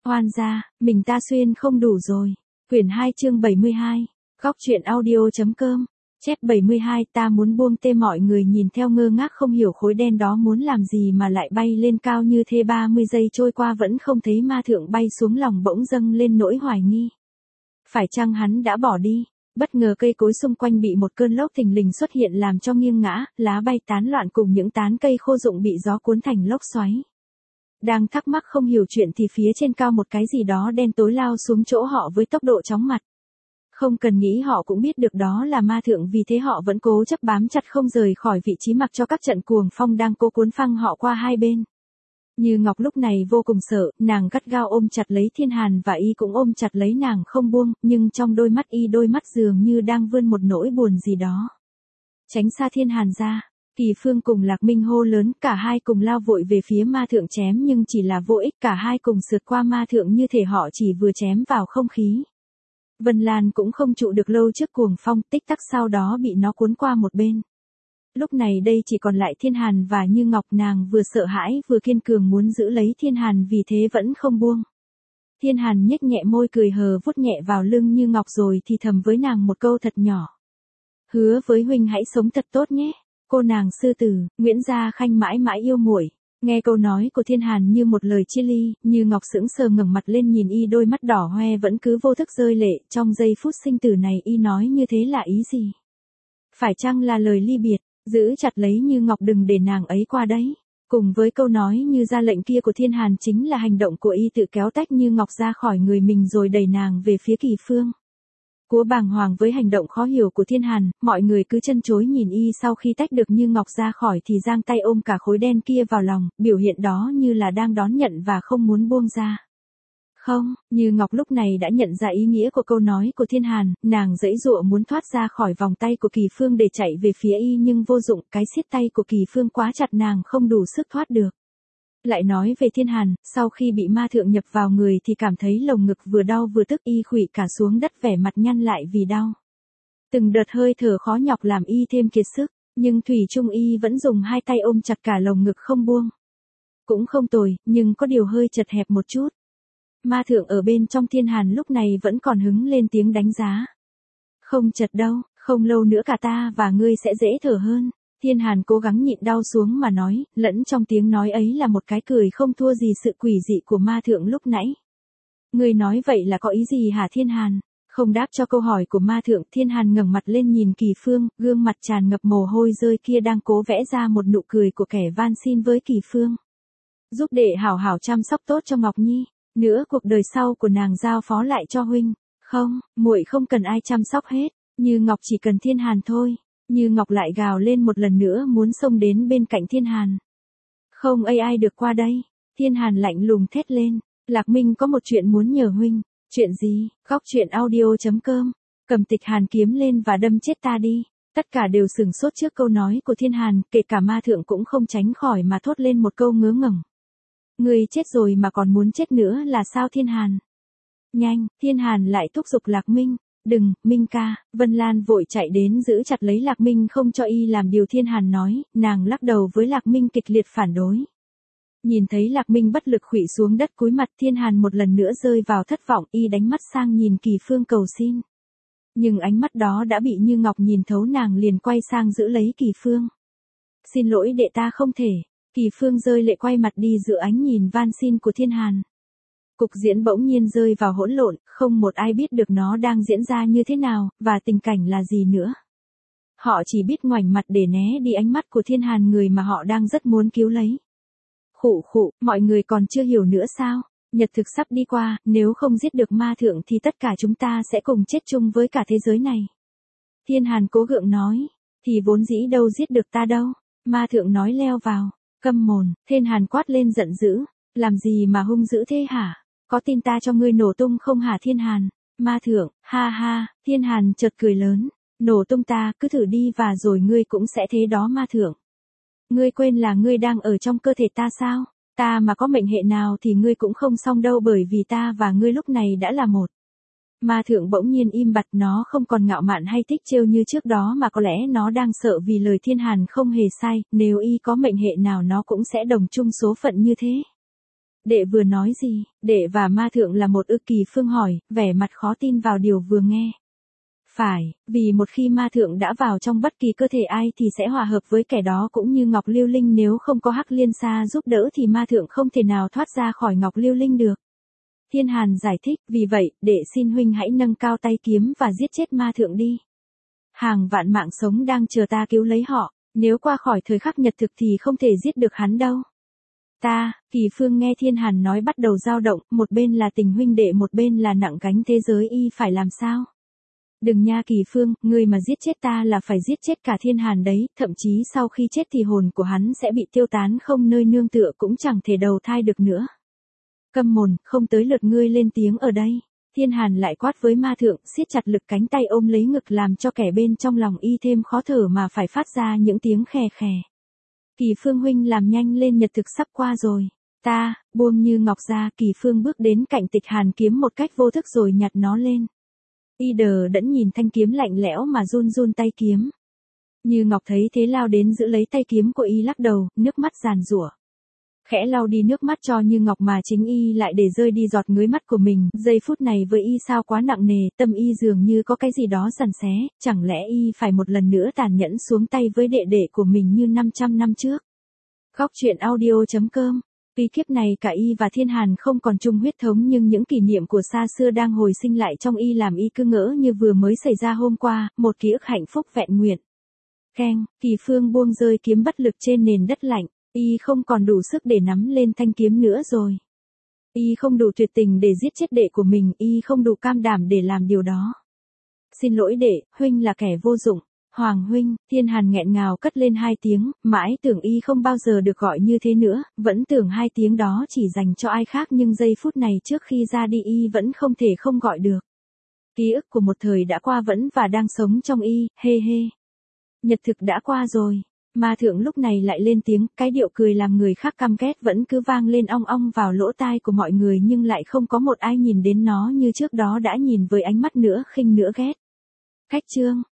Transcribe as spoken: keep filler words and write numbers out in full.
Hoan gia, mình ta xuyên không đủ rồi. Quyển hai chương bảy mươi hai. Góc truyện audio.com. Chép bảy mươi hai. Ta muốn buông tê. Mọi người nhìn theo ngơ ngác không hiểu khối đen đó muốn làm gì mà lại bay lên cao như thế. ba mươi giây trôi qua vẫn không thấy ma thượng bay xuống, lòng bỗng dâng lên nỗi hoài nghi. Phải chăng hắn đã bỏ đi? Bất ngờ cây cối xung quanh bị một cơn lốc thình lình xuất hiện làm cho nghiêng ngã, lá bay tán loạn cùng những tán cây khô rụng bị gió cuốn thành lốc xoáy. Đang thắc mắc không hiểu chuyện thì phía trên cao một cái gì đó đen tối lao xuống chỗ họ với tốc độ chóng mặt. Không cần nghĩ họ cũng biết được đó là ma thượng, vì thế họ vẫn cố chấp bám chặt không rời khỏi vị trí mặc cho các trận cuồng phong đang cố cuốn phăng họ qua hai bên. Như Ngọc lúc này vô cùng sợ, nàng gắt gao ôm chặt lấy Thiên Hàn và y cũng ôm chặt lấy nàng không buông, nhưng trong đôi mắt y đôi mắt dường như đang vươn một nỗi buồn gì đó. Tránh xa Thiên Hàn ra. Kỳ Phương cùng Lạc Minh hô lớn, cả hai cùng lao vội về phía ma thượng chém nhưng chỉ là vô ích, cả hai cùng sượt qua ma thượng như thể họ chỉ vừa chém vào không khí. Vân Lan cũng không trụ được lâu trước cuồng phong, tích tắc sau đó bị nó cuốn qua một bên. Lúc này đây chỉ còn lại Thiên Hàn và Như Ngọc, nàng vừa sợ hãi vừa kiên cường muốn giữ lấy Thiên Hàn vì thế vẫn không buông. Thiên Hàn nhếch nhẹ môi cười hờ vuốt nhẹ vào lưng Như Ngọc rồi thì thầm với nàng một câu thật nhỏ. Hứa với huynh hãy sống thật tốt nhé. Cô nàng sư tử, Nguyễn Gia Khanh mãi mãi yêu muội. Nghe câu nói của Thiên Hàn như một lời chia ly, Như Ngọc sững sờ ngẩng mặt lên nhìn y, đôi mắt đỏ hoe vẫn cứ vô thức rơi lệ. Trong giây phút sinh tử này y nói như thế là ý gì? Phải chăng là lời ly biệt? Giữ chặt lấy Như Ngọc đừng để nàng ấy qua đấy. Cùng với câu nói như ra lệnh kia của Thiên Hàn chính là hành động của y tự kéo tách Như Ngọc ra khỏi người mình rồi đẩy nàng về phía Kỳ Phương. Cúa bàng hoàng với hành động khó hiểu của Thiên Hàn, mọi người cứ chân chối nhìn y. Sau khi tách được Như Ngọc ra khỏi thì giang tay ôm cả khối đen kia vào lòng, biểu hiện đó như là đang đón nhận và không muốn buông ra. Không, Như Ngọc lúc này đã nhận ra ý nghĩa của câu nói của Thiên Hàn, nàng giãy giụa muốn thoát ra khỏi vòng tay của Kỳ Phương để chạy về phía y nhưng vô dụng, cái siết tay của Kỳ Phương quá chặt, nàng không đủ sức thoát được. Lại nói về Thiên Hàn, sau khi bị ma thượng nhập vào người thì cảm thấy lồng ngực vừa đau vừa tức, y khuỵu cả xuống đất vẻ mặt nhăn lại vì đau. Từng đợt hơi thở khó nhọc làm y thêm kiệt sức, nhưng thủy chung y vẫn dùng hai tay ôm chặt cả lồng ngực không buông. Cũng không tồi, nhưng có điều hơi chật hẹp một chút. Ma thượng ở bên trong Thiên Hàn lúc này vẫn còn hứng lên tiếng đánh giá. Không chật đâu, không lâu nữa cả ta và ngươi sẽ dễ thở hơn. Thiên Hàn cố gắng nhịn đau xuống mà nói, lẫn trong tiếng nói ấy là một cái cười không thua gì sự quỷ dị của ma thượng lúc nãy. Ngươi nói vậy là có ý gì hả Thiên Hàn? Không đáp cho câu hỏi của ma thượng, Thiên Hàn ngẩng mặt lên nhìn Kỳ Phương, gương mặt tràn ngập mồ hôi rơi kia đang cố vẽ ra một nụ cười của kẻ van xin với Kỳ Phương. Giúp đệ hảo hảo chăm sóc tốt cho Ngọc Nhi, nữa cuộc đời sau của nàng giao phó lại cho huynh. Không, muội không cần ai chăm sóc hết, Như Ngọc chỉ cần Thiên Hàn thôi. Như Ngọc lại gào lên một lần nữa muốn xông đến bên cạnh Thiên Hàn. Không ai ai được qua đây. Thiên Hàn lạnh lùng thét lên. Lạc Minh có một chuyện muốn nhờ huynh. Chuyện gì? Góc truyện audio.com. Cầm tịch hàn kiếm lên và đâm chết ta đi. Tất cả đều sửng sốt trước câu nói của Thiên Hàn, kể cả ma thượng cũng không tránh khỏi mà thốt lên một câu ngớ ngẩn. Người chết rồi mà còn muốn chết nữa là sao Thiên Hàn? Nhanh, Thiên Hàn lại thúc giục Lạc Minh. Đừng, Minh ca. Vân Lan vội chạy đến giữ chặt lấy Lạc Minh không cho y làm điều Thiên Hàn nói, nàng lắc đầu với Lạc Minh kịch liệt phản đối. Nhìn thấy Lạc Minh bất lực khuỵu xuống đất cúi mặt, Thiên Hàn một lần nữa rơi vào thất vọng, y đánh mắt sang nhìn Kỳ Phương cầu xin. Nhưng ánh mắt đó đã bị Như Ngọc nhìn thấu, nàng liền quay sang giữ lấy Kỳ Phương. Xin lỗi đệ, ta không thể. Kỳ Phương rơi lệ quay mặt đi giữa ánh nhìn van xin của Thiên Hàn. Cục diễn bỗng nhiên rơi vào hỗn lộn, không một ai biết được nó đang diễn ra như thế nào, và tình cảnh là gì nữa. Họ chỉ biết ngoảnh mặt để né đi ánh mắt của Thiên Hàn, người mà họ đang rất muốn cứu lấy. Khụ khụ, mọi người còn chưa hiểu nữa sao? Nhật thực sắp đi qua, nếu không giết được ma thượng thì tất cả chúng ta sẽ cùng chết chung với cả thế giới này. Thiên Hàn cố gượng nói, thì vốn dĩ đâu giết được ta đâu. Ma thượng nói leo vào, câm mồm. Thiên Hàn quát lên giận dữ, làm gì mà hung dữ thế hả? Có tin ta cho ngươi nổ tung không hả Thiên Hàn? Ma thượng, ha ha. Thiên Hàn chợt cười lớn, nổ tung ta, cứ thử đi và rồi ngươi cũng sẽ thế đó ma thượng. Ngươi quên là ngươi đang ở trong cơ thể ta sao? Ta mà có mệnh hệ nào thì ngươi cũng không xong đâu, bởi vì ta và ngươi lúc này đã là một. Ma thượng bỗng nhiên im bặt, nó không còn ngạo mạn hay thích trêu như trước đó mà có lẽ nó đang sợ vì lời Thiên Hàn không hề sai, nếu y có mệnh hệ nào nó cũng sẽ đồng chung số phận như thế. Đệ vừa nói gì? Đệ và ma thượng là một ư? Kỳ Phương hỏi, vẻ mặt khó tin vào điều vừa nghe. Phải, vì một khi ma thượng đã vào trong bất kỳ cơ thể ai thì sẽ hòa hợp với kẻ đó, cũng như Ngọc Lưu Linh nếu không có Hắc Liên Sa giúp đỡ thì ma thượng không thể nào thoát ra khỏi Ngọc Lưu Linh được. Thiên Hàn giải thích, vì vậy, đệ xin huynh hãy nâng cao tay kiếm và giết chết ma thượng đi. Hàng vạn mạng sống đang chờ ta cứu lấy họ, nếu qua khỏi thời khắc nhật thực thì không thể giết được hắn đâu. Ta, Kỳ Phương nghe Thiên Hàn nói bắt đầu dao động, một bên là tình huynh đệ, một bên là nặng gánh thế giới, y phải làm sao? Đừng nha Kỳ Phương, ngươi mà giết chết ta là phải giết chết cả Thiên Hàn đấy, thậm chí sau khi chết thì hồn của hắn sẽ bị tiêu tán không nơi nương tựa, cũng chẳng thể đầu thai được nữa. Câm mồm, không tới lượt ngươi lên tiếng ở đây. Thiên Hàn lại quát với ma thượng, siết chặt lực cánh tay ôm lấy ngực làm cho kẻ bên trong lòng y thêm khó thở mà phải phát ra những tiếng khè khè. Kỳ Phương huynh làm nhanh lên, nhật thực sắp qua rồi. Ta, buông Như Ngọc ra. Kỳ Phương bước đến cạnh Tịch Hàn kiếm một cách vô thức rồi nhặt nó lên. Y đờ đẫn nhìn thanh kiếm lạnh lẽo mà run run tay kiếm. Như Ngọc thấy thế lao đến giữ lấy tay kiếm của y, lắc đầu, nước mắt giàn giụa. Khẽ lau đi nước mắt cho Như Ngọc mà chính y lại để rơi đi giọt ngới mắt của mình. Giây phút này với y sao quá nặng nề, tâm y dường như có cái gì đó giằng xé, chẳng lẽ y phải một lần nữa tàn nhẫn xuống tay với đệ đệ của mình như năm trăm năm trước. Góc truyện audio chấm com. Vì kiếp này cả y và Thiên Hàn không còn chung huyết thống, nhưng những kỷ niệm của xa xưa đang hồi sinh lại trong y làm y cứ ngỡ như vừa mới xảy ra hôm qua, một ký ức hạnh phúc vẹn nguyện. Keng, Kỳ Phương buông rơi kiếm bất lực trên nền đất lạnh. Y không còn đủ sức để nắm lên thanh kiếm nữa rồi. Y không đủ tuyệt tình để giết chết đệ của mình, y không đủ cam đảm để làm điều đó. Xin lỗi đệ, huynh là kẻ vô dụng. Hoàng huynh, Thiên Hàn nghẹn ngào cất lên hai tiếng, mãi tưởng y không bao giờ được gọi như thế nữa, vẫn tưởng hai tiếng đó chỉ dành cho ai khác, nhưng giây phút này trước khi ra đi y vẫn không thể không gọi được. Ký ức của một thời đã qua vẫn và đang sống trong y, hê hê. Nhật thực đã qua rồi. Ma thượng lúc này lại lên tiếng, cái điệu cười làm người khác căm ghét vẫn cứ vang lên ong ong vào lỗ tai của mọi người, nhưng lại không có một ai nhìn đến nó như trước đó đã nhìn với ánh mắt nữa khinh nữa ghét. Cách chương